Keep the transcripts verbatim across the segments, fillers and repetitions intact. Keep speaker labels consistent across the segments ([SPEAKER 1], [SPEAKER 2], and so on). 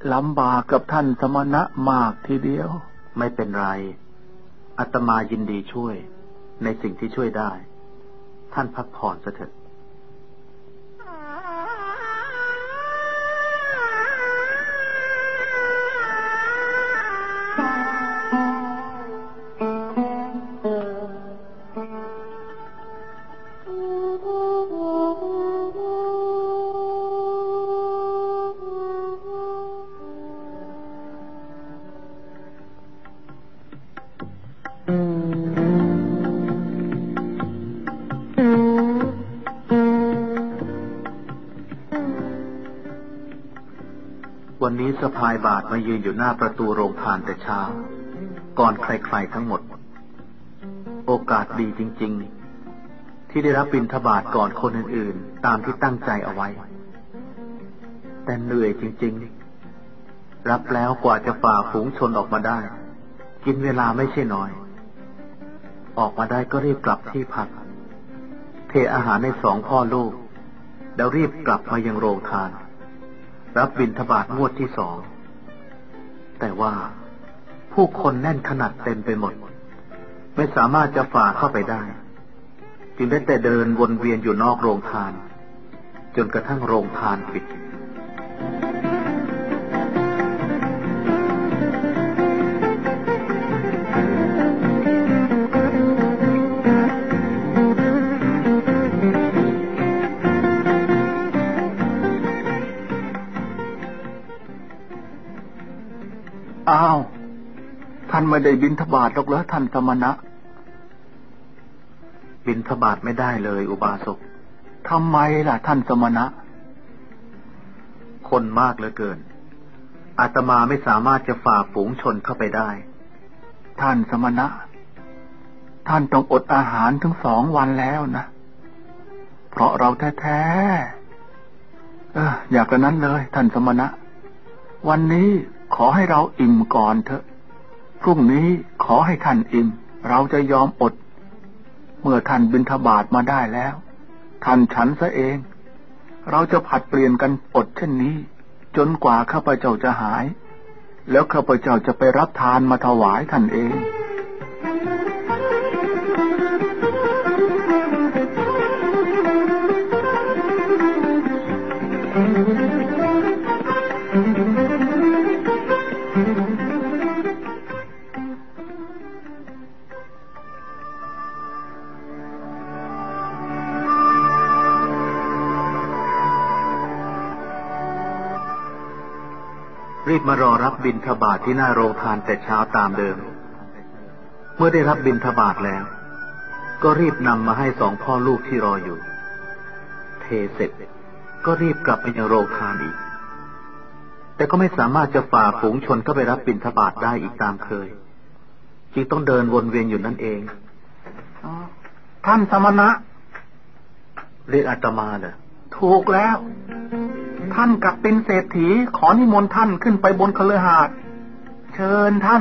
[SPEAKER 1] ลำบากกับท่านสมณะมากทีเดียว
[SPEAKER 2] ไม่เป็นไรอาตมายินดีช่วยในสิ่งที่ช่วยได้ท่านพักผ่อนเถิดวันนี้สะพายบาตรมายืนอยู่หน้าประตูโรงทานแต่เช้าก่อนใครๆทั้งหมดโอกาสดีจริงๆที่ได้รับบิณฑบาตก่อนคนอื่นๆตามที่ตั้งใจเอาไว้แต่เหนื่อยจริงๆรับแล้วกว่าจะฝ่าฝูงชนออกมาได้กินเวลาไม่ใช่น้อยออกมาได้ก็รีบกลับที่พักเทอาหารให้สองพ่อลูกแล้วรีบกลับมายังโรงทานรับบิณฑบาตงวดที่สองแต่ว่าผู้คนแน่นขนาดเต็มไปหมดไม่สามารถจะฝ่าเข้าไปได้จึงได้แต่เดินวนเวียนอยู่นอกโรงทานจนกระทั่งโรงทานปิด
[SPEAKER 1] อ้าวท่านไม่ได้บิณฑบาตหรอกเหรอท่านสมณะ
[SPEAKER 2] บิณฑบาตไม่ได้เลยอุบาสก
[SPEAKER 1] ทำไมล่ะท่านสมณะ
[SPEAKER 2] คนมากเหลือเกินอาตมาไม่สามารถจะฝ่าฝูงชนเข้าไปได้
[SPEAKER 1] ท่านสมณะท่านต้องอดอาหารถึงสองวันแล้วนะเพราะเราแท้ๆเอออยากกระนั้นเลยท่านสมณะวันนี้ขอให้เราอิ่มก่อนเถอะพรุ่งนี้ขอให้ท่านอิ่มเราจะยอมอดเมื่อท่านบิณฑบาตมาได้แล้วท่านฉันซะเองเราจะผัดเปลี่ยนกันอดเช่นนี้จนกว่าข้าพเจ้าจะหายแล้วข้าพเจ้าจะไปรับทานมาถวายท่านเอง
[SPEAKER 2] รีบมารอรับบิณฑบาตที่หน้าโรงทานแต่เช้าตามเดิมเมื่อได้รับบิณฑบาตแล้วก็รีบนำมาให้สองพ่อลูกที่รออยู่เทเสร็จก็รีบกลับไปยังโรงทานอีกแต่ก็ไม่สามารถจะฝ่าฝูงชนเข้าไปรับบิณฑบาตได้อีกตามเคยจึงต้องเดินวนเวียนอยู่นั่นเอง
[SPEAKER 1] ท่านสมณะ
[SPEAKER 2] เรียกอาตมาเหรอ
[SPEAKER 1] ถูกแล้วท่านกลับเป็นเศรษฐีขอนิมนต์ท่านขึ้นไปบนคฤหาสน์เชิญท่าน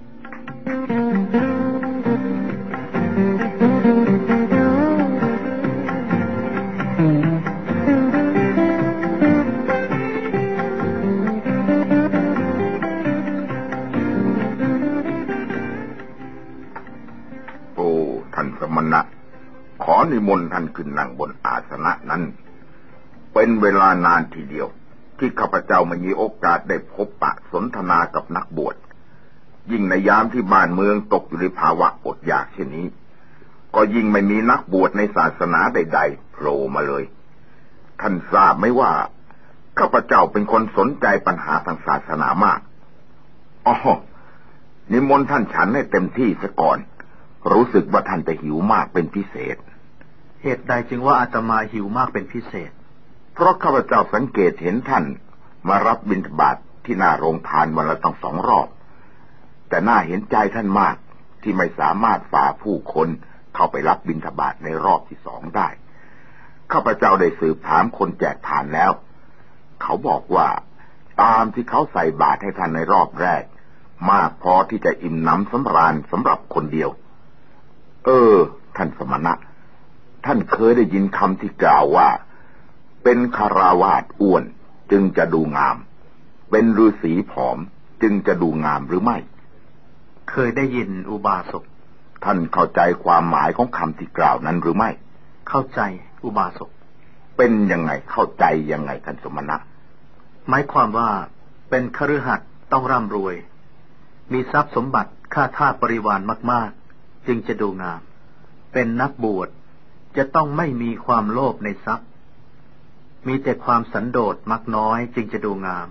[SPEAKER 3] โอ้ท่านสมณะขอนิมนต์ท่านขึ้นนั่งบนอาสนะนั้นเป็นเวลานานทีเดียวที่ข้าพเจ้าไม่มีโอกาสได้พบปะสนทนากับนักบวชยิ่งในยามที่บ้านเมืองตกอยู่ในภาวะอดอยากเช่นนี้ก็ยิ่งไม่มีนักบวชในศาสนาใดๆโผล่มาเลยท่านทราบไหมว่าข้าพเจ้าเป็นคนสนใจปัญหาทางศาสนามากอ๋อนิมนต์ท่านฉันให้เต็มที่ซะก่อนรู้สึกว่าท่านจะหิวมากเป็นพิเศษ
[SPEAKER 2] เหตุใดจึงว่าอาตมาหิวมากเป็นพิเศษ
[SPEAKER 3] เพราะข้าพเจ้าสังเกตเห็นท่านมารับบิณฑบาตที่หน้าโรงทานวันละตั้งสองรอบแต่น่าเห็นใจท่านมากที่ไม่สามารถฝ่าผู้คนเข้าไปรับบิณฑบาตในรอบที่สองได้ข้าพเจ้าได้สืบถามคนแจกทานแล้วเขาบอกว่าตามที่เขาใส่บาตรให้ท่านในรอบแรกมากพอที่จะอิ่มหนำสำราญสำหรับคนเดียวเออท่านสมณะท่านเคยได้ยินคำที่กล่าวว่าเป็นคฤหัสถ์อ้วนจึงจะดูงามเป็นฤาษีผอมจึงจะดูงามหรือไม่
[SPEAKER 2] เคยได้ยินอุบาสก
[SPEAKER 3] ท่านเข้าใจความหมายของคำที่กล่าวนั้นหรือไม่
[SPEAKER 2] เข้าใจอุบาสก
[SPEAKER 3] เป็นยังไงเข้าใจยังไงท่านสมณะ
[SPEAKER 2] หมายความว่าเป็นคฤหัสถ์ต้องร่ำรวยมีทรัพย์สมบัติข้าทาสบริวารมากๆจึงจะดูงามเป็นนักบวชจะต้องไม่มีความโลภในทรัพย์มีแต่ความสันโดษมักน้อยจึงจะดูงาม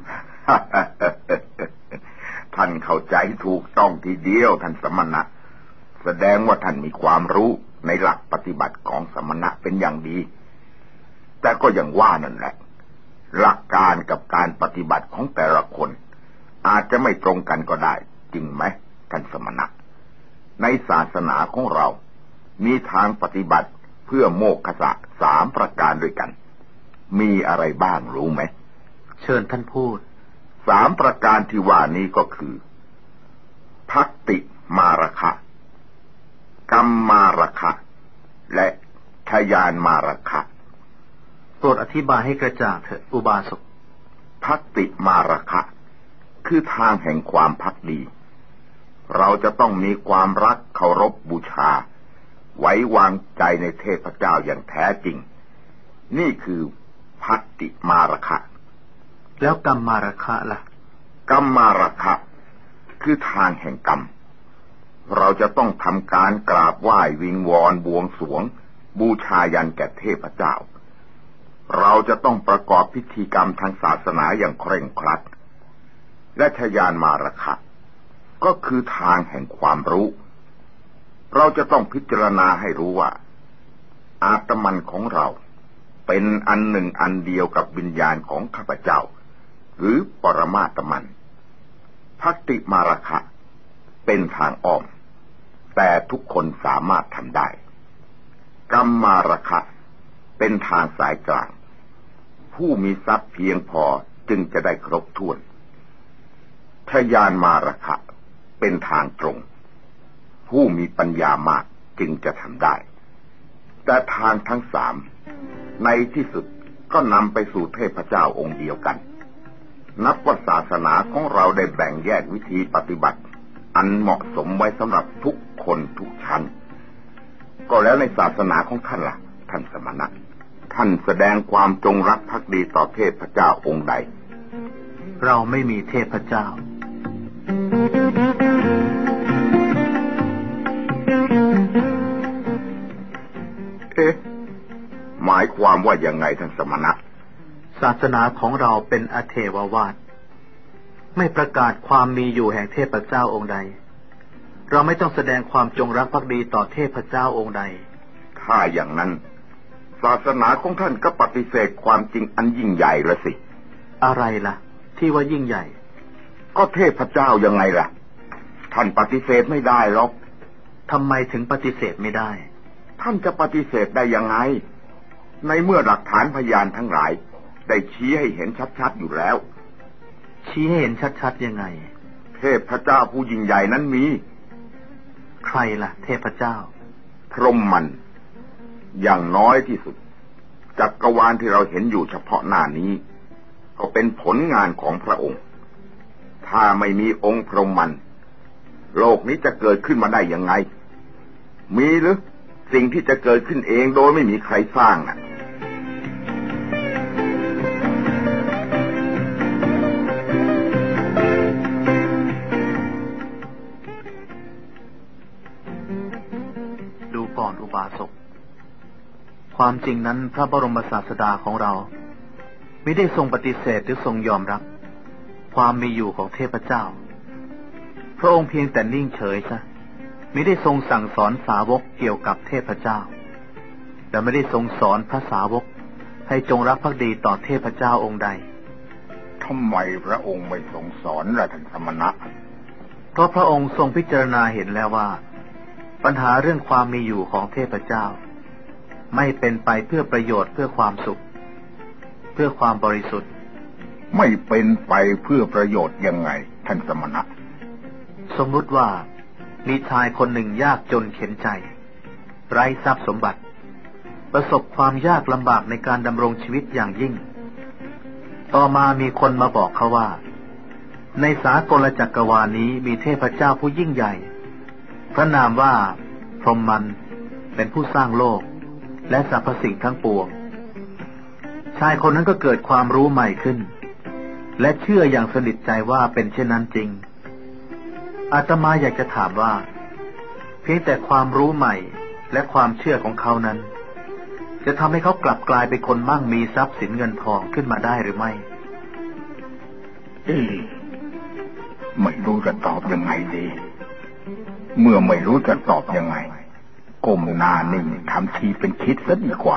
[SPEAKER 3] ท่านเข้าใจถูกต้องทีเดียวท่านสมณะแสดงว่าท่านมีความรู้ในหลักปฏิบัติของสมณะเป็นอย่างดีแต่ก็อย่างว่านั่นแหละหลักการกับการปฏิบัติของแต่ละคนอาจจะไม่ตรงกันก็ได้จริงไหมท่านสมณะในศาสนาของเรามีทางปฏิบัติเพื่อโมกขะสามประการด้วยกันมีอะไรบ้างรู้ไหม
[SPEAKER 2] เชิญท่านพูด
[SPEAKER 3] สามประการที่ว่านี้ก็คือภักติมารคะกัมมารคะและทยานมารคะ
[SPEAKER 2] โปรดอธิบายให้กระจ่างเถิดอุบาสก
[SPEAKER 3] ภักติมารคะคือทางแห่งความภักดีเราจะต้องมีความรักเคารพบูชาไว้วางใจในเทพเจ้าอย่างแท้จริงนี่คือภักติมารคะ
[SPEAKER 2] แล้วกัมมารคะล่ะ
[SPEAKER 3] กัมมารคะคือทางแห่งกรรมเราจะต้องทำการกราบไหว้วิงวอนบวงสรวงบูชายันแก่เทพเจ้าเราจะต้องประกอบพิธีกรรมทางศาสนาอย่างเคร่งครัดและทยานมารคะก็คือทางแห่งความรู้เราจะต้องพิจารณาให้รู้ว่าอาตมันของเราเป็นอันหนึ่งอันเดียวกับวิญญาณของข้าพเจ้าหรือปรมาตมันภักติมารคะเป็นทางอ้อมแต่ทุกคนสามารถทำได้กัมมารคะเป็นทางสายกลางผู้มีทรัพย์เพียงพอจึงจะได้ครบถ้วนทยานมารคะเป็นทางตรงผู้มีปัญญามากจึงจะทำได้แต่ทางทั้งสามในที่สุดก็นำไปสู่เทพเจ้าองค์เดียวกันนับว่าศาสนาของเราได้แบ่งแยกวิธีปฏิบัติอันเหมาะสมไว้สำหรับทุกคนทุกชั้นก็แล้วในศาสนาของท่านล่ะท่านสมณะท่านแสดงความจงรักภักดีต่อเทพเจ้าองค์ใด
[SPEAKER 2] เราไม่มีเทพเจ้า
[SPEAKER 3] เอ๊ะหมายความว่ายังไงท่านสมณะ
[SPEAKER 2] ศาสนาของเราเป็นอเทววาทไม่ประกาศความมีอยู่แห่งเทพเจ้าองค์ใดเราไม่ต้องแสดงความจงรักภักดีต่อเทพเจ้าองค์ใด
[SPEAKER 3] ถ้าอย่างนั้นศาสนาของท่านก็ปฏิเสธความจริงอันยิ่งใหญ่ละสิ
[SPEAKER 2] อะไรล่ะที่ว่ายิ่งใหญ่
[SPEAKER 3] ก็เทพเจ้ายังไงล่ะท่านปฏิเสธไม่ได้หรอก
[SPEAKER 2] ทำไมถึงปฏิเสธไม่ได้
[SPEAKER 3] ท่านจะปฏิเสธได้ยังไงในเมื่อหลักฐานพยานทั้งหลายได้ชี้ให้เห็นชัดๆอยู่แล้ว
[SPEAKER 2] ชี้ให้เห็นชัดๆยังไง
[SPEAKER 3] เทพเจ้าผู้ยิ่งใหญ่นั้นมี
[SPEAKER 2] ใครล่ะเทพเจ้า
[SPEAKER 3] พรหมมันอย่างน้อยที่สุดจักรวาลที่เราเห็นอยู่เฉพาะหน้านี้ก็เป็นผลงานของพระองค์ถ้าไม่มีองค์พรหมมันโลกนี้จะเกิดขึ้นมาได้ยังไงมีหรือสิ่งที่จะเกิดขึ้นเองโดยไม่มีใครสร้างน่ะ
[SPEAKER 2] ดูก่อนอุบาสกความจริงนั้นพระบรมศาสดาของเรามิได้ทรงปฏิเสธหรือทรงยอมรับความมีอยู่ของเทพเจ้าพระองค์เพียงแต่นิ่งเฉยซะมิได้ทรงสั่งสอนสาวกเกี่ยวกับเทพเจ้าและไม่ได้ทรงสอนพระสาวกให้จงรักภักดีต่อเทพเจ้าองค์ใด
[SPEAKER 3] ทำไมพระองค์ไม่ทรงสอนล่ะท่านสมณะ
[SPEAKER 2] เพราะพระองค์ทรงพิจารณาเห็นแล้วว่าปัญหาเรื่องความมีอยู่ของเทพเจ้าไม่เป็นไปเพื่อประโยชน์เพื่อความสุขเพื่อความบริสุทธิ์
[SPEAKER 3] ไม่เป็นไปเพื่อประโยชน์ยังไงท่านสมณะ
[SPEAKER 2] สมมุติว่ามีชายคนหนึ่งยากจนเข็ญใจไร้ทรัพย์สมบัติประสบความยากลำบากในการดำรงชีวิตอย่างยิ่งต่อมามีคนมาบอกเขาว่าในสากลจักรวาลนี้มีเทพเจ้าผู้ยิ่งใหญ่พระนามว่าพรหมมันเป็นผู้สร้างโลกและสรรพสิ่งทั้งปวงชายคนนั้นก็เกิดความรู้ใหม่ขึ้นและเชื่ออย่างสนิทใจว่าเป็นเช่นนั้นจริงอาตมาอยากจะถามว่าเพียงแต่ความรู้ใหม่และความเชื่อของเขานั้นจะทำให้เขากลับกลายเป็นคนมั่งมีทรัพย์สินเงินทองขึ้นมาได้หรือไม่
[SPEAKER 3] เอ๊ะไม่รู้จะตอบยังไงดีเมื่อไม่รู้จะตอบยังไงก้มหน้านิ่งทำทีเป็นคิดซะดีกว่า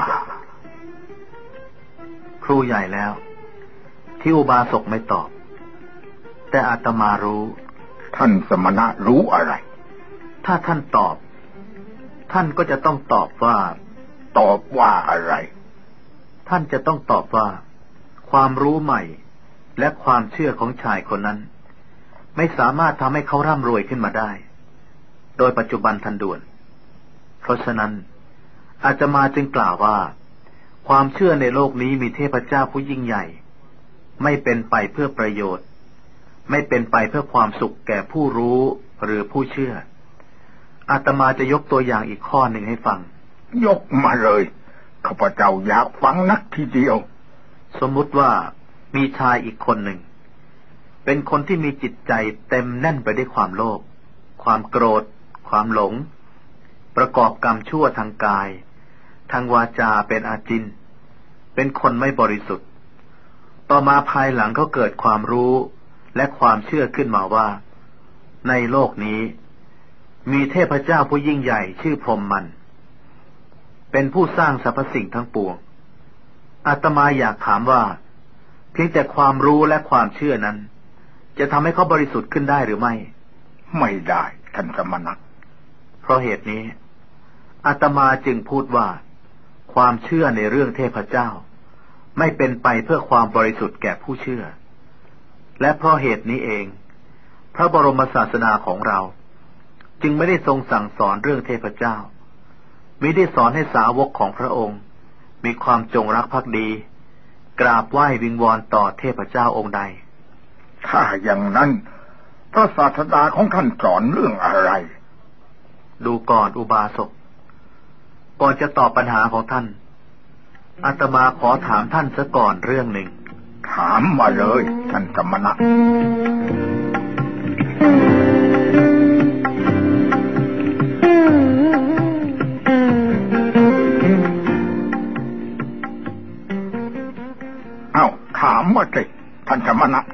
[SPEAKER 2] ครูใหญ่แล้วที่อุบาสกไม่ตอบแต่อาตมารู้
[SPEAKER 3] ท่านสมณะรู้อะไร
[SPEAKER 2] ถ้าท่านตอบท่านก็จะต้องตอบว่า
[SPEAKER 3] ตอบว่าอะไร
[SPEAKER 2] ท่านจะต้องตอบว่าความรู้ใหม่และความเชื่อของชายคนนั้นไม่สามารถทำให้เขาร่ำรวยขึ้นมาได้โดยปัจจุบันทันด่วนเพราะฉะนั้นอาตมาจึงกล่าวว่าความเชื่อในโลกนี้มีเทพเจ้าผู้ยิ่งใหญ่ไม่เป็นไปเพื่อประโยชน์ไม่เป็นไปเพื่อความสุขแก่ผู้รู้หรือผู้เชื่ออาตมาจะยกตัวอย่างอีกข้อหนึ่งให้ฟัง
[SPEAKER 3] ยกมาเลยข้าพเจ้าอยากฟังนักทีเดียว
[SPEAKER 2] สมมุติว่ามีชายอีกคนหนึ่งเป็นคนที่มีจิตใจเต็มแน่นไปด้วยความโลภความโกรธความหลงประกอบกรรมชั่วทางกายทางวาจาเป็นอาจินเป็นคนไม่บริสุทธิ์ต่อมาภายหลังเขาเกิดความรู้และความเชื่อขึ้นมาว่าในโลกนี้มีเทพเจ้าผู้ยิ่งใหญ่ชื่อพรหมมันเป็นผู้สร้างสรรพสิ่งทั้งปวงอาตมาอยากถามว่าเพียงแต่ความรู้และความเชื่อนั้นจะทำให้เขาบริสุทธิ์ขึ้นได้หรือไม่
[SPEAKER 3] ไม่ได้ท่านสมณะ
[SPEAKER 2] เพราะเหตุนี้อาตมาจึงพูดว่าความเชื่อในเรื่องเทพเจ้าไม่เป็นไปเพื่อความบริสุทธิ์แก่ผู้เชื่อและเพราะเหตุนี้เองพระบรมศาสดาของเราจึงไม่ได้ทรงสั่งสอนเรื่องเทพเจ้ามิได้สอนให้สาวกของพระองค์มีความจงรักภักดีกราบไหว้วิงวอนต่อเทพเจ้าองค์ใด
[SPEAKER 3] ถ้าอย่างนั้นพระศาสดาของท่านสอนเรื่องอะไร
[SPEAKER 2] ดูก่อนอุบาสกก่อนจะตอบปัญหาของท่านอาตมาขอถามท่านซะก่อนเรื่องหนึ่ง
[SPEAKER 3] ถามมาเลยท่านสมณะเอ้าถามมาสิท่านสมณะ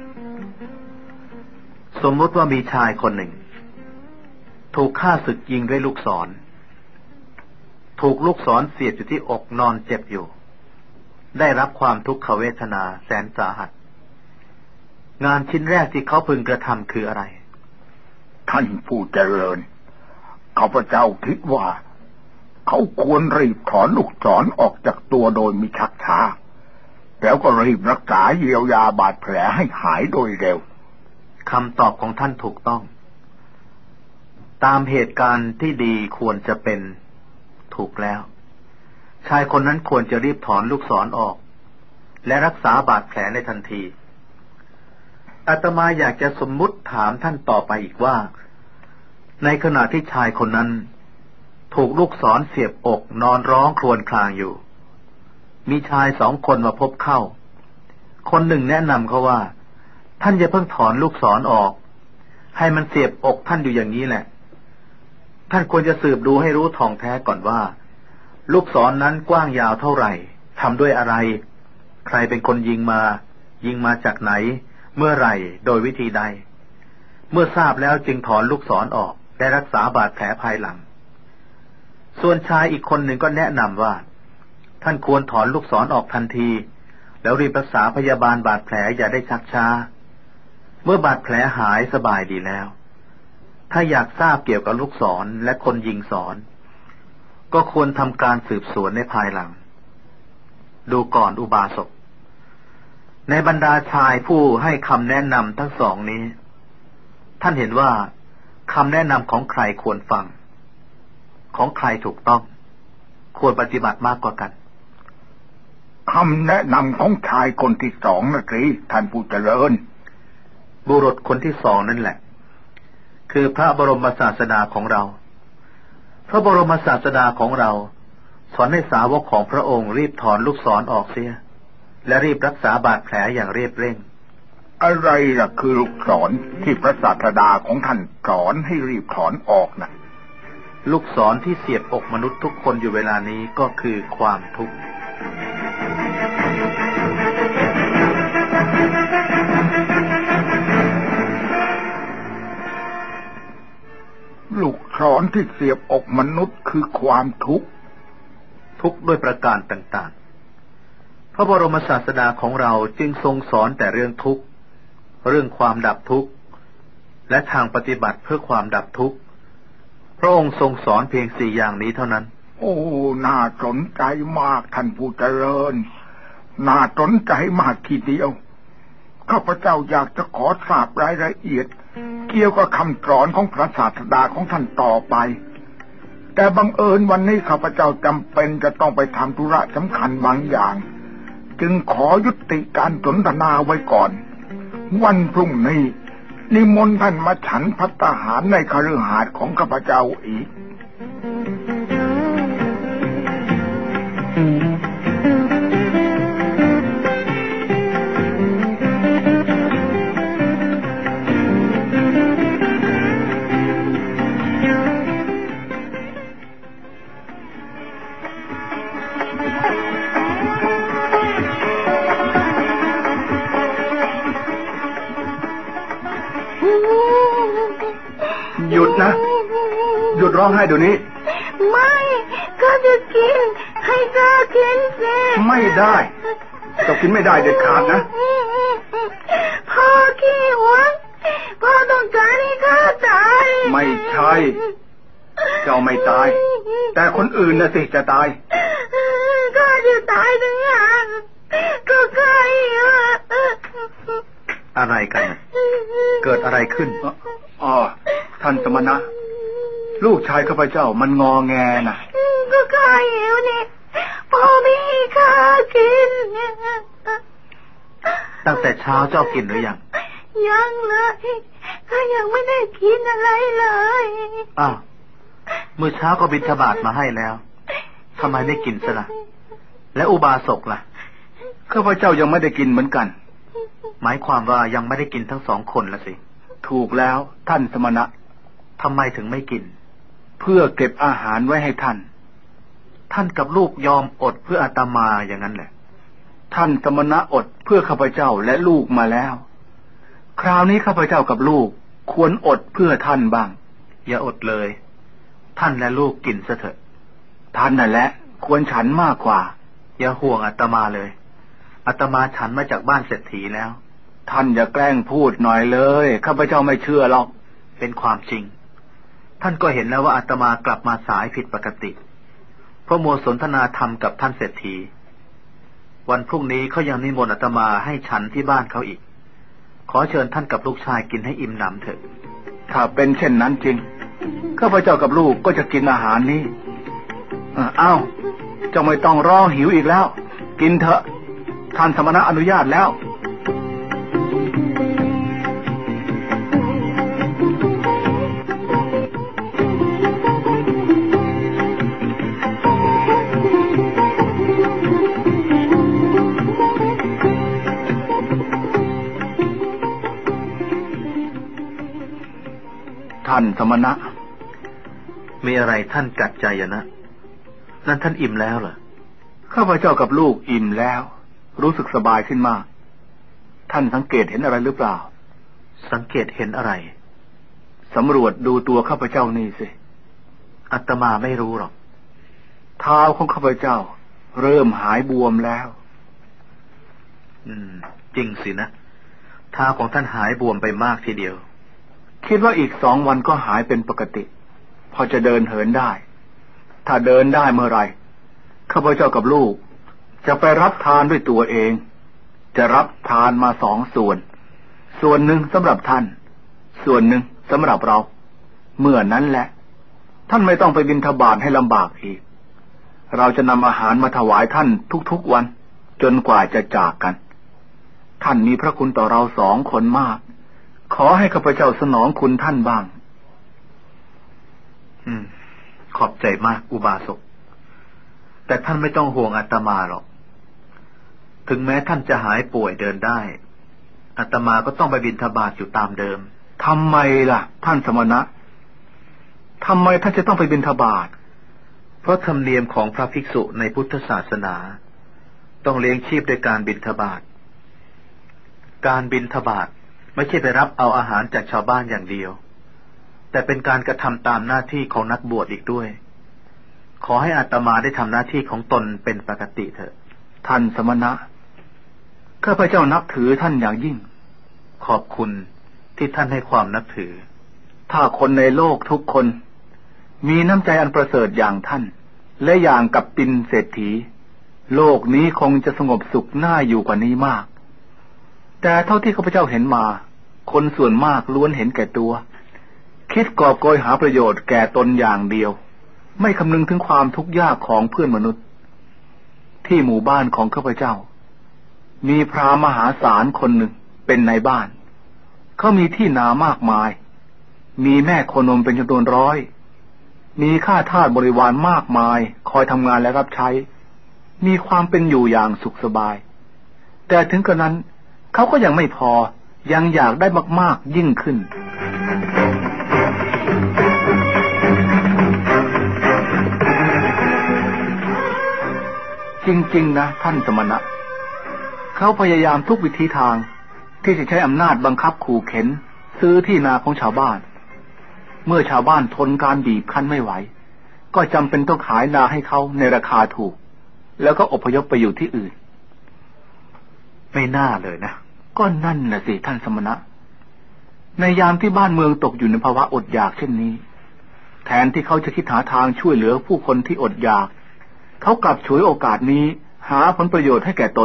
[SPEAKER 2] สมมติว่ามีชายคนหนึ่งถูกฆ่าศึกยิงด้วยลูกศรถูกลูกศรเสียบอยู่ที่อกนอนเจ็บอยู่ได้รับความทุกขเวทนาแสนสาหัสงานชิ้นแรกที่เขาพึงกระทำคืออะไร
[SPEAKER 3] ท่านผู้เจริญข้าพเจ้าคิดว่าเขาควรรีบถอนลูกศรออกจากตัวโดยมิชักช้าแล้วก็รีบรักษาเยียวยาบาดแผลให้หายโดยเร็ว
[SPEAKER 2] คำตอบของท่านถูกต้องตามเหตุการณ์ที่ดีควรจะเป็นถูกแล้วชายคนนั้นควรจะรีบถอนลูกศรออกและรักษาบาดแผลในทันทีอาตมาอยากจะสมมุติถามท่านต่อไปอีกว่าในขณะที่ชายคนนั้นถูกลูกศรเสียบอกนอนร้องครวญครางอยู่มีชายสองคนมาพบเข้าคนหนึ่งแนะนำเขาว่าท่านอย่าเพิ่งถอนลูกศรออกให้มันเสียบอกท่านอยู่อย่างนี้แหละท่านควรจะสืบดูให้รู้ท่องแท้ก่อนว่าลูกศรนั้นกว้างยาวเท่าไหร่ทำด้วยอะไรใครเป็นคนยิงมายิงมาจากไหนเมื่อไหร่โดยวิธีใดเมื่อทราบแล้วจึงถอนลูกศรออกและรักษาบาดแผลภายหลังส่วนชายอีกคนหนึ่งก็แนะนำว่าท่านควรถอนลูกศรออกทันทีแล้วรีบรักษาพยาบาลบาดแผลอย่าได้ชักช้าเมื่อบาดแผลหายสบายดีแล้วถ้าอยากทราบเกี่ยวกับลูกศรและคนยิงศรก็ควรทำการสืบสวนในภายหลังดูก่อนอุบาสกในบรรดาชายผู้ให้คำแนะนำทั้งสองนี้ท่านเห็นว่าคำแนะนำของใครควรฟังของใครถูกต้องควรปฏิบัติมากกว่ากัน
[SPEAKER 3] คำแนะนำของชายคนที่สองนะสิท่านผู้เจริญ
[SPEAKER 2] บุรุษคนที่สองนั่นแหละคือพระบรมศาสดาของเราพระบรมศาสดาของเราสอนให้สาวกของพระองค์รีบถอนลูกศรออกเสียและรีบรักษาบาดแผลอย่างเรียบเร่ง
[SPEAKER 3] อะไรล่ะคือลูกศรที่พระศาสดาของท่านสอนให้รีบถอนออกนะ
[SPEAKER 2] ลูกศรที่เสียบอกมนุษย์ทุกคนอยู่เวลานี้ก็คือความทุกข์
[SPEAKER 3] ลูกศรที่เสียบอกมนุษย์คือความทุกข์
[SPEAKER 2] ทุกข์ด้วยประการต่างๆพระบรมศาสดาของเราจึงทรงสอนแต่เรื่องทุกข์เรื่องความดับทุกข์และทางปฏิบัติเพื่อความดับทุกข์พระองค์ทรงสอนเพียงสี่อย่างนี้เท่านั้น
[SPEAKER 3] โอ้น่าสนใจมากท่านผู้เจริญน่าสนใจมากทีเดียวข้าพเจ้าอยากจะขอทราบรายละเอียดเกี่ยวกับคำสอนของพระศาสดาของท่านต่อไปแต่บังเอิญวันนี้ข้าพเจ้าจำเป็นจะต้องไปทำธุระสำคัญบางอย่างจึงขอยุติการสนทนาไว้ก่อนวันพรุ่งนี้นิมนต์ท่านมาฉันภัตตาหารในคฤหาสน์ของข้าพเจ้าอีก
[SPEAKER 1] หยุดนะหยุดร้องไห้เดี๋ยวนี้
[SPEAKER 4] ไม่ข้าจะกินให้ข้ากินสิ
[SPEAKER 1] ไม่ได้เจ้ากินไม่ได้เด็ดขาดนะ
[SPEAKER 4] พ่อขี้หวงพ่อต้องการให้ข้าตาย
[SPEAKER 1] ไม่ใช่เจ้าไม่ตายแต่คนอื่นน่ะสิจะตาย
[SPEAKER 4] ข้าจะตายทั้งนั้นก็ข้า
[SPEAKER 2] อะไรกันเกิดอะไรขึ้น
[SPEAKER 1] อ๋อท่านสมณะลูกชายข้าพเจ้ามันงอแงน่ะ
[SPEAKER 4] ก็ข้าหิวนี่พ่อไม่ให้ข้ากิน
[SPEAKER 2] ตั้งแต่เช้าเจ้ากินหรือยัง
[SPEAKER 4] ยังเลยข้ายังไม่ได้กินอะไรเลย
[SPEAKER 2] อ้าวมื้อเช้าก็บิณฑบาตมาให้แล้วทำไมไม่กินซะล่ะและอุบาสกล่ะ
[SPEAKER 1] ข้าพเจ้ายังไม่ได้กินเหมือนกัน
[SPEAKER 2] หมายความว่ายังไม่ได้กินทั้งสองคนละสิ
[SPEAKER 1] ถูกแล้วท่านสมณะ
[SPEAKER 2] ทำไมถึงไม่กิน
[SPEAKER 1] เพื่อเก็บอาหารไว้ให้ท่าน
[SPEAKER 2] ท่านกับลูกยอมอดเพื่ออาตมาอย่างนั้นแหละ
[SPEAKER 1] ท่านสมณะอดเพื่อข้าพเจ้าและลูกมาแล้วคราวนี้ข้าพเจ้ากับลูกควรอดเพื่อท่านบ้าง
[SPEAKER 2] อย่าอดเลยท่านและลูกกินซะเถอะ
[SPEAKER 1] ท่านนั่นแหละควรฉันมากกว่า
[SPEAKER 2] อย่าห่วงอาตมาเลยอาตมาฉันมาจากบ้านเศรษฐีแล้ว
[SPEAKER 1] ท่านอย่าแกล้งพูดหน่อยเลยข้าพเจ้าไม่เชื่อหรอก
[SPEAKER 2] เป็นความจริงท่านก็เห็นแล้วว่าอาตมากลับมาสายผิดปกติเพราะมัวสนทนาธรรมกับท่านเศรษฐีวันพรุ่งนี้เขายังนิมนต์อาตมาให้ฉันที่บ้านเขาอีกขอเชิญท่านกับลูกชายกินให้อิ่มหนำเถอะ
[SPEAKER 1] ถ้าเป็นเช่นนั้นจริงข้าพเจ้ากับลูกก็จะกินอาหารนี้อ้าวเจ้าไม่ต้องร้องหิวอีกแล้วกินเถอะท่านสมณะอนุญาตแล้วท่านสมณะ
[SPEAKER 2] มีอะไรท่านกัดใจอะนะนั่นท่านอิ่มแล้วเหรอ
[SPEAKER 1] ข้าพเจ้ากับลูกอิ่มแล้วรู้สึกสบายขึ้นมากท่านสังเกตเห็นอะไรหรือเปล่า
[SPEAKER 2] สังเกตเห็นอะไร
[SPEAKER 1] สำรวจดูตัวข้าพเจ้านี่สิ
[SPEAKER 2] อาตมาไม่รู้หรอก
[SPEAKER 1] เท้าของข้าพเจ้าเริ่มหายบวมแล้ว
[SPEAKER 2] อืมจริงสินะเท้าของท่านหายบวมไปมากทีเดียว
[SPEAKER 1] คิดว่าอีกสองวันก็หายเป็นปกติพอจะเดินเหินได้ถ้าเดินได้เมื่อไรข้าพเจ้ากับลูกจะไปรับทานด้วยตัวเองจะรับทานมาสองส่วนส่วนหนึ่งสำหรับท่านส่วนหนึ่งสำหรับเราเมื่อนั้นแหละท่านไม่ต้องไปบิณฑบาตให้ลำบากอีกเราจะนำอาหารมาถวายท่านทุกๆวันจนกว่าจะจากกันท่านมีพระคุณต่อเราสองคนมากขอให้ข้าพเจ้าสนองคุณท่านบ้าง
[SPEAKER 2] อืมขอบใจมากอุบาสกแต่ท่านไม่ต้องห่วงอาตมาหรอกถึงแม้ท่านจะหายป่วยเดินได้อาตมาก็ต้องไปบิณฑบาตอยู่ตามเดิม
[SPEAKER 1] ทำไมล่ะท่านสมณะทำไมท่านจะต้องไปบิณฑบาต
[SPEAKER 2] เพราะธรรมเนียมของพระภิกษุในพุทธศาสนาต้องเลี้ยงชีพด้วยการบิณฑบาตการบิณฑบาตไม่ใช่ไปรับเอาอาหารจากชาวบ้านอย่างเดียวแต่เป็นการกระทำตามหน้าที่ของนักบวชอีกด้วยขอให้อาตมาได้ทำหน้าที่ของตนเป็นปกติเถอะ
[SPEAKER 1] ท่านสมณะข้าพเจ้านับถือท่านอย่างยิ่ง
[SPEAKER 2] ขอบคุณที่ท่านให้ความนับถือ
[SPEAKER 1] ถ้าคนในโลกทุกคนมีน้ำใจอันประเสริฐอย่างท่านและอย่างกับปินเศรษฐีโลกนี้คงจะสงบสุขน่าอยู่กว่านี้มากแต่เท่าที่ข้าพเจ้าเห็นมาคนส่วนมากล้วนเห็นแก่ตัวคิดกอบโกยหาประโยชน์แก่ตนอย่างเดียวไม่คำนึงถึงความทุกข์ยากของเพื่อนมนุษย์ที่หมู่บ้านของข้าพเจ้ามีพราหมณ์มหาศาลคนหนึ่งเป็นนายบ้านเขามีที่นามากมายมีแม่โคนมเป็นจำนวนร้อยมีข้าทาสบริวารมากมายคอยทำงานและรับใช้มีความเป็นอยู่อย่างสุขสบายแต่ถึงกระนั้นเขาก็ยังไม่พอยังอยากได้มากๆยิ่งขึ้นจริงๆนะท่านสมณะเขาพยายามทุกวิธีทางที่จะใช้อำนาจบังคับขู่เข็นซื้อที่นาของชาวบ้านเมื่อชาวบ้านทนการบีบคั้นไม่ไหวก็จำเป็นต้องขายนาให้เขาในราคาถูกแล้วก็อพยพไปอยู่ที่อื่น
[SPEAKER 2] ไม่น่าเลยนะ
[SPEAKER 1] ก็นั่นน่ะสิท่านสมณะในยามที่บ้านเมืองตกอยู่ในภาวะอดอยากเช่นนี้แทนที่เขาจะคิดหาทางช่วยเหลือผู้คนที่อดอยากเขากลับฉวยโอกาสนี้หาผลประโยชน์ให้แก่ตน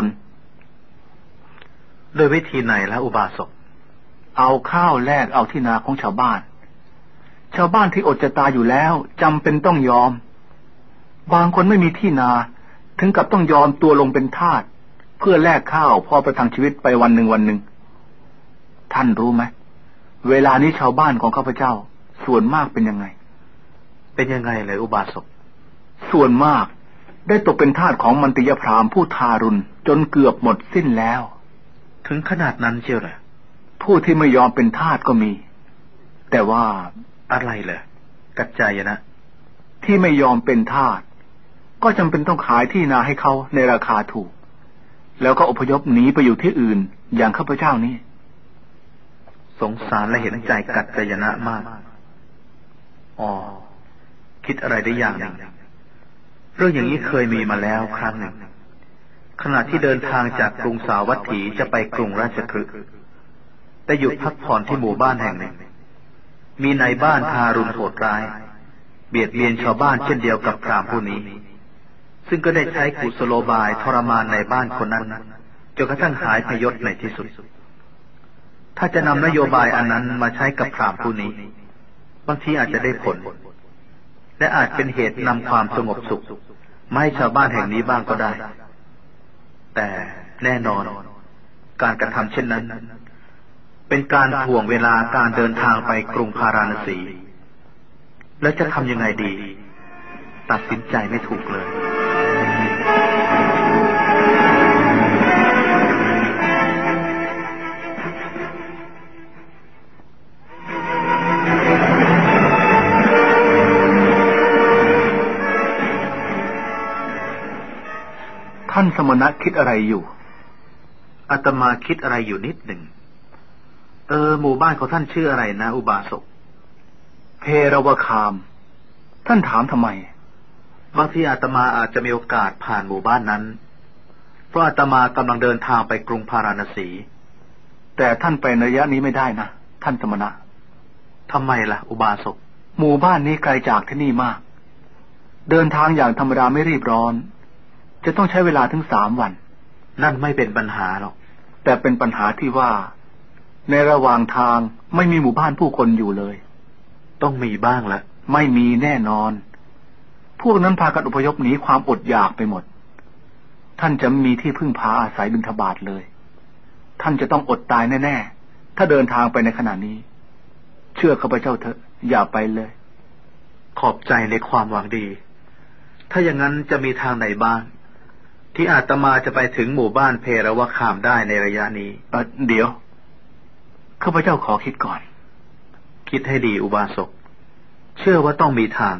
[SPEAKER 2] โดยวิธีไหนล่ะอุบาสก
[SPEAKER 1] เอาข้าวแลกเอาที่นาของชาวบ้านชาวบ้านที่อดจะตายอยู่แล้วจำเป็นต้องยอมบางคนไม่มีที่นาถึงกับต้องยอมตัวลงเป็นทาสเพื่อแลกข้าวพอประทังชีวิตไปวันหนึ่งวันหนึ่งท่านรู้ไหมเวลานี้ชาวบ้านของข้าพเจ้าส่วนมากเป็นยังไง
[SPEAKER 2] เป็นยังไงเลยอุบาสก
[SPEAKER 1] ส่วนมากได้ตกเป็นทาสของมันติยพราหมณ์ผู้ทารุณจนเกือบหมดสิ้นแล้ว
[SPEAKER 2] ถึงขนาดนั้นเชียวเหรอ
[SPEAKER 1] ผู้ที่ไม่ยอมเป็นทาสก็มีแต่ว่า
[SPEAKER 2] อะไรเหรอกัจจายนะ
[SPEAKER 1] ที่ไม่ยอมเป็นทาสก็จำเป็นต้องขายที่นาให้เขาในราคาถูกแล้วก็อพยพหนีไปอยู่ที่อื่นอย่างข้าพเจ้านี่
[SPEAKER 2] สงสารและเห็นใจกัจจายนะมากอ๋อคิดอะไรได้อย่างหนึ่งเรื่องอย่างนี้เคยมีมาแล้วครั้งหนึ่งขณะที่เดินทางจากกรุงสาวัตถีจะไปกรุงราชคฤห์ได้หยุดพักผ่อนที่หมู่บ้านแห่งหนึ่งมีนายบ้านทารุณโหดร้ายเบียดเบียนชาวบ้านเช่นเดียวกับพราหมณ์ผู้นี้ซึ่งก็ได้ใช้กุศโลบายทรมานในบ้านคนนั้นจนกระทั่งหายพยศในที่สุดถ้าจะนำนโยบายอันนั้นมาใช้กับพราหมณ์ผู้นี้บางทีอาจจะได้ผลและอาจเป็นเหตุนำความสงบสุขมาให้ชาวบ้านแห่งนี้บ้างก็ได้แต่แน่นอนการกระทำเช่นนั้นเป็นการถ่วงเวลาการเดินทางไปกรุงพาราณสีแล้วจะทำยังไงดีตัดสินใจไม่ถูกเลย
[SPEAKER 1] ท่านสมณะคิดอะไรอยู่
[SPEAKER 2] อาตมาคิดอะไรอยู่นิดหนึ่งเออหมู่บ้านของท่านชื่ออะไรนะอุบาสก
[SPEAKER 1] เพรวคามท่านถามทำไม
[SPEAKER 2] บางทีอาตมาอาจจะมีโอกาสผ่านหมู่บ้านนั้นเพราะอาตมากำลังเดินทางไปกรุงพาราณสี
[SPEAKER 1] แต่ท่านไประยะนี้ไม่ได้นะท่านสมณะ
[SPEAKER 2] ทำไมล่ะอุบาสก
[SPEAKER 1] หมู่บ้านนี้ไกลจากที่นี่มากเดินทางอย่างธรรมดาไม่รีบร้อนจะต้องใช้เวลาถึงสามวัน
[SPEAKER 2] นั่นไม่เป็นปัญหาหรอก
[SPEAKER 1] แต่เป็นปัญหาที่ว่าในระหว่างทางไม่มีหมู่บ้านผู้คนอยู่เลย
[SPEAKER 2] ต้องมีบ้างละ
[SPEAKER 1] ไม่มีแน่นอนพวกนั้นพากันอพยพหนีความอดอยากไปหมดท่านจะไม่มีที่พึ่งพาอาศัยบิณฑบาตเลยท่านจะต้องอดตายแน่ๆถ้าเดินทางไปในขณะนี้เชื่อข้าพเจ้าเถอะอย่าไปเลย
[SPEAKER 2] ขอบใจในความหวังดีถ้าอย่างนั้นจะมีทางไหนบ้างที่อาตมาจะไปถึงหมู่บ้านเพรวคามได้ในระยะนี้
[SPEAKER 1] เอ่อเดี๋ยวข้าพเจ้าขอคิดก่อน
[SPEAKER 2] คิดให้ดีอุบาสกเชื่อว่าต้องมีทาง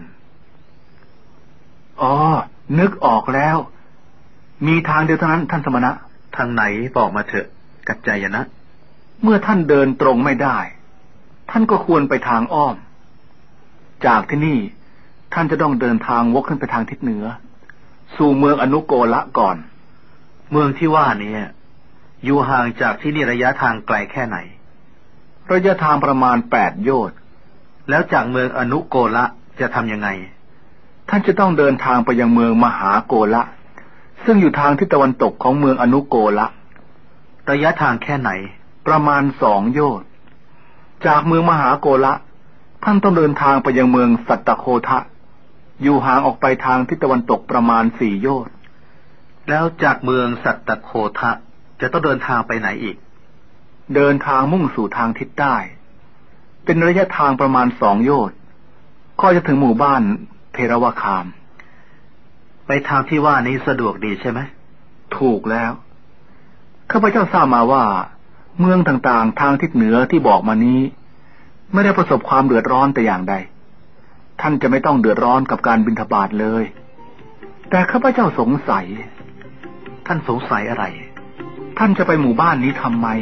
[SPEAKER 1] อ๋อนึกออกแล้วมีทางเดียวเท่านั้นท่านสมณะ
[SPEAKER 2] ทางไหนบอกมาเถอะกัจจายนะ
[SPEAKER 1] เมื่อท่านเดินตรงไม่ได้ท่านก็ควรไปทางอ้อมจากที่นี่ท่านจะต้องเดินทางวกขึ้นไปทางทิศเหนือสู่เมืองอนุโกละก่อน
[SPEAKER 2] เมืองที่ว่านี้อยู่ห่างจากที่นี่ระยะทางไกลแค่ไหน
[SPEAKER 1] ระยะทางประมาณแปดโยชน์
[SPEAKER 2] แล้วจากเมืองอนุโกละจะทำยังไง
[SPEAKER 1] ท่านจะต้องเดินทางไปยังเมืองมหาโกละซึ่งอยู่ทางทิศตะวันตกของเมืองอนุโกละ
[SPEAKER 2] ระยะทางแค่ไหน
[SPEAKER 1] ประมาณสองโยชน์จากเมืองมหาโกละท่านต้องเดินทางไปยังเมืองสัตตโคทะอยู่ห่างออกไปทางทิศตะวันตกประมาณสี่โยชน์
[SPEAKER 2] แล้วจากเมืองสัตตโคทะจะต้องเดินทางไปไหนอีก
[SPEAKER 1] เดินทางมุ่งสู่ทางทิศใต้เป็นระยะทางประมาณสองโยชน์ก็จะถึงหมู่บ้านเพรวคาม
[SPEAKER 2] ไปทางที่ว่านี้สะดวกดีใช่ไหม
[SPEAKER 1] ถูกแล้วข้าพเจ้าทราบมาว่าเมืองต่างๆทางทิศเหนือที่บอกมานี้ไม่ได้ประสบความเดือดร้อนแต่อย่างใดท่านจะไม่ต้องเดือดร้อนกับการบิณฑบาตเลยแต่ข้าพเจ้าสงสัย
[SPEAKER 2] ท่านสงสัยอะไร
[SPEAKER 1] ท่านจะไปหมู่บ้านนี้ทำไม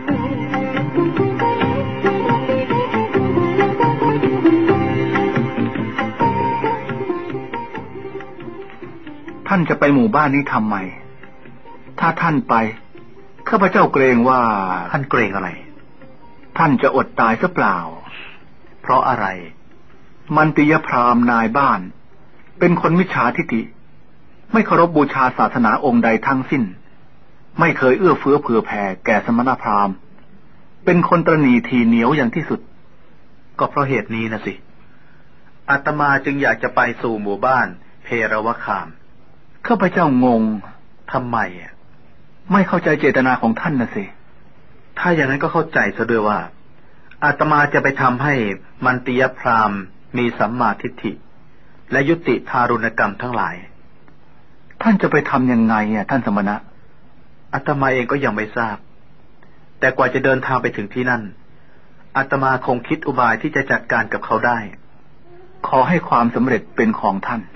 [SPEAKER 1] ท่านจะไปหมู่บ้านนี้ทำไมถ้าท่านไปข้าพเจ้าเกรงว่า
[SPEAKER 2] ท่านเกรงอะไร
[SPEAKER 1] ท่านจะอดตายซะเปล่า
[SPEAKER 2] เพราะอะไร
[SPEAKER 1] มันติยพราหมณ์นายบ้านเป็นคนมิจฉาทิฏฐิไม่เคารพบูชาศาสนาองค์ใดทั้งสิ้นไม่เคยเอื้อเฟื้อเผื่อแผ่แก่สมณพราหมณ์เป็นคนตระหนี่ทีเหนียวอย่างที่สุด
[SPEAKER 2] ก็เพราะเหตุนี้นะสิอาตมาจึงอยากจะไปสู่หมู่บ้านเพรวคาม
[SPEAKER 1] ข้าพเจ้างง
[SPEAKER 2] ทำไมอ่ะ
[SPEAKER 1] ไม่เข้าใจเจตนาของท่านนะสิ
[SPEAKER 2] ถ้าอย่างนั้นก็เข้าใจซะด้วยว่าอาตมาจะไปทำให้มันติยพราหมณ์มีสัมมาทิฏฐิและยุติทารุณกรรมทั้งหลาย
[SPEAKER 1] ท่านจะไปทำยังไงอ่ะท่านสมณะ
[SPEAKER 2] อาตมาเองก็ยังไม่ทราบแต่กว่าจะเดินทางไปถึงที่นั่นอาตมาคงคิดอุบายที่จะจัดการกับเขาได้
[SPEAKER 1] ขอให้ความสำเร็จเป็นของท่าน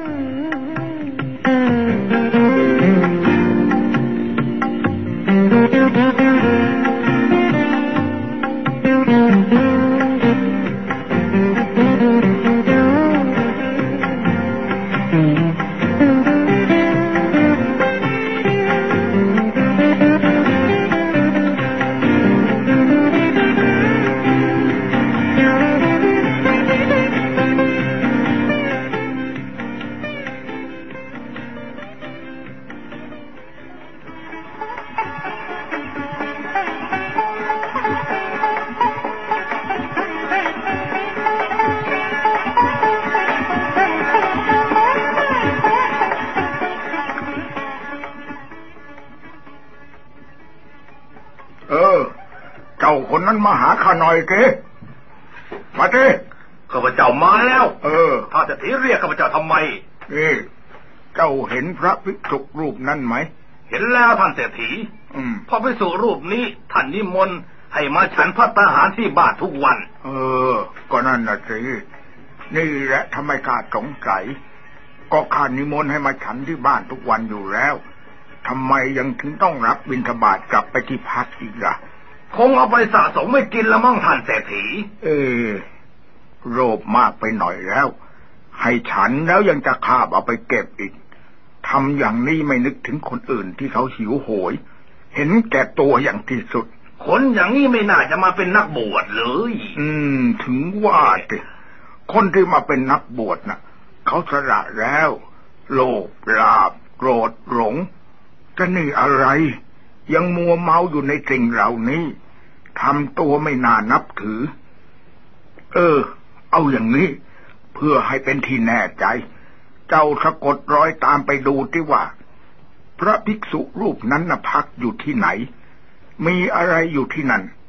[SPEAKER 3] คนนั้นมาหาข้าหน่อยเกมาเก
[SPEAKER 5] ข้าพเจ้ามาแล้ว
[SPEAKER 3] เออ
[SPEAKER 5] ถ้าจะทีเรียกข้าพเจ้าทำไม
[SPEAKER 3] เอ๊ะเจ้าเห็นพระภิกษุรูปนั้นไหม
[SPEAKER 5] เห็นแล้วท่านเศรษฐี
[SPEAKER 3] อืม
[SPEAKER 5] พระภิกษุรูปนี้ท่านนิมนต์ให้มาฉันภัตตาหารที่บ้านทุกวัน
[SPEAKER 3] เออก็นั่นน่ะสินี่แหละทำไมข้าสงสัยก็ข้านิมนต์ให้มาฉันที่บ้านทุกวันอยู่แล้วทำไมยังถึงต้องรับบิณฑบาตกลับไปที่พักอีกล่ะ
[SPEAKER 5] คงเอาไปสะสมไม่กินละมั่งท่านเศรษฐี
[SPEAKER 3] เออโลภมากไปหน่อยแล้วให้ฉันแล้วยังจะคาบเอาไปเก็บอีกทำอย่างนี้ไม่นึกถึงคนอื่นที่เขาหิวโหยเห็นแก่ตัวอย่างที่สุด
[SPEAKER 5] คนอย่างนี้ไม่น่าจะมาเป็นนักบวชเลย
[SPEAKER 3] อืมถึงว่าสิคนที่มาเป็นนักบวชน่ะเขาสละแล้วโลภลาภโกรธหลงจะนี่อะไรยังมัวเมาอยู่ในสิ่งเหล่านี้ทำตัวไม่น่านับถือเออเอาอย่างนี้เพื่อให้เป็นที่แน่ใจเจ้าสะกดรอยตามไปดูที่ว่าพระภิกษุรูปนั้นน่ะพักอยู่ที่ไหนมีอะไรอยู่ที่นั่น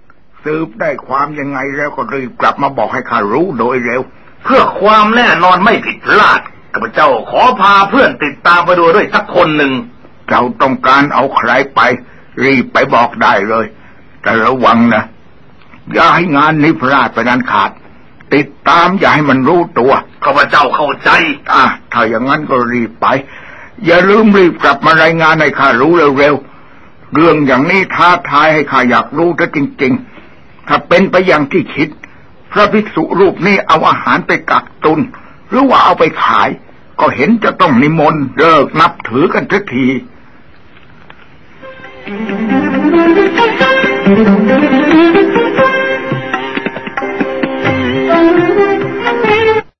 [SPEAKER 3] สืบได้ความยังไงแล้วก็รีบกลับมาบอกให้ข้ารู้โดยเร็ว
[SPEAKER 5] เพื่อความแน่นอนไม่ผิดพลาดข้าพเจ้าขอพาเพื่อนติดตามไปดูด้วยสักคนหนึ่ง
[SPEAKER 3] เจ้าต้องการเอาใครไปรีบไปบอกได้เลยแต่ระวังนะอย่าให้งานนี้พลาดไปนั้นขาดติดตามอย่าให้มันรู้ตัว
[SPEAKER 5] ข้าพเจ้าเข้าใจ
[SPEAKER 3] อ่ะถ้าอย่างนั้นก็รีบไปอย่าลืมรีบกลับมารายงานให้ข้ารู้เร็วๆเรื่องอย่างนี้ท้าทายให้ข้าอยากรู้ซะจริงๆถ้าเป็นไปอย่างที่คิดพระภิกษุรูปนี้เอาอาหารไปกักตุนหรือว่าเอาไปขายก็เห็นจะต้องนิมนต์เลิกนับถือกันสักที
[SPEAKER 4] Thank you.